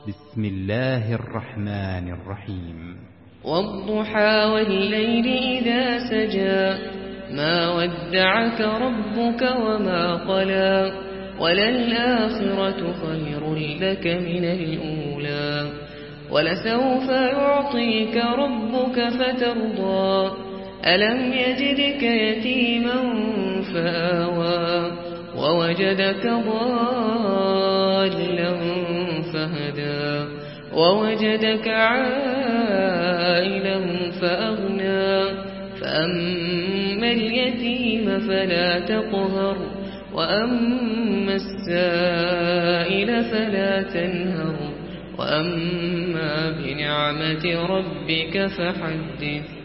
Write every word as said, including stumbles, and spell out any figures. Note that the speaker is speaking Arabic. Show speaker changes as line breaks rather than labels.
بسم الله الرحمن الرحيم
والضحى والليل إذا سجى ما ودعك ربك وما قلى وللآخرة خير لك من الأولى ولسوف يعطيك ربك فترضى ألم يجدك يتيما فآوى ووجدك ضالا فهدى ووجدك عائلا فأغنى فأما اليتيم فلا تقهر وأما السائل فلا تنهر وأما بنعمة ربك فحدث.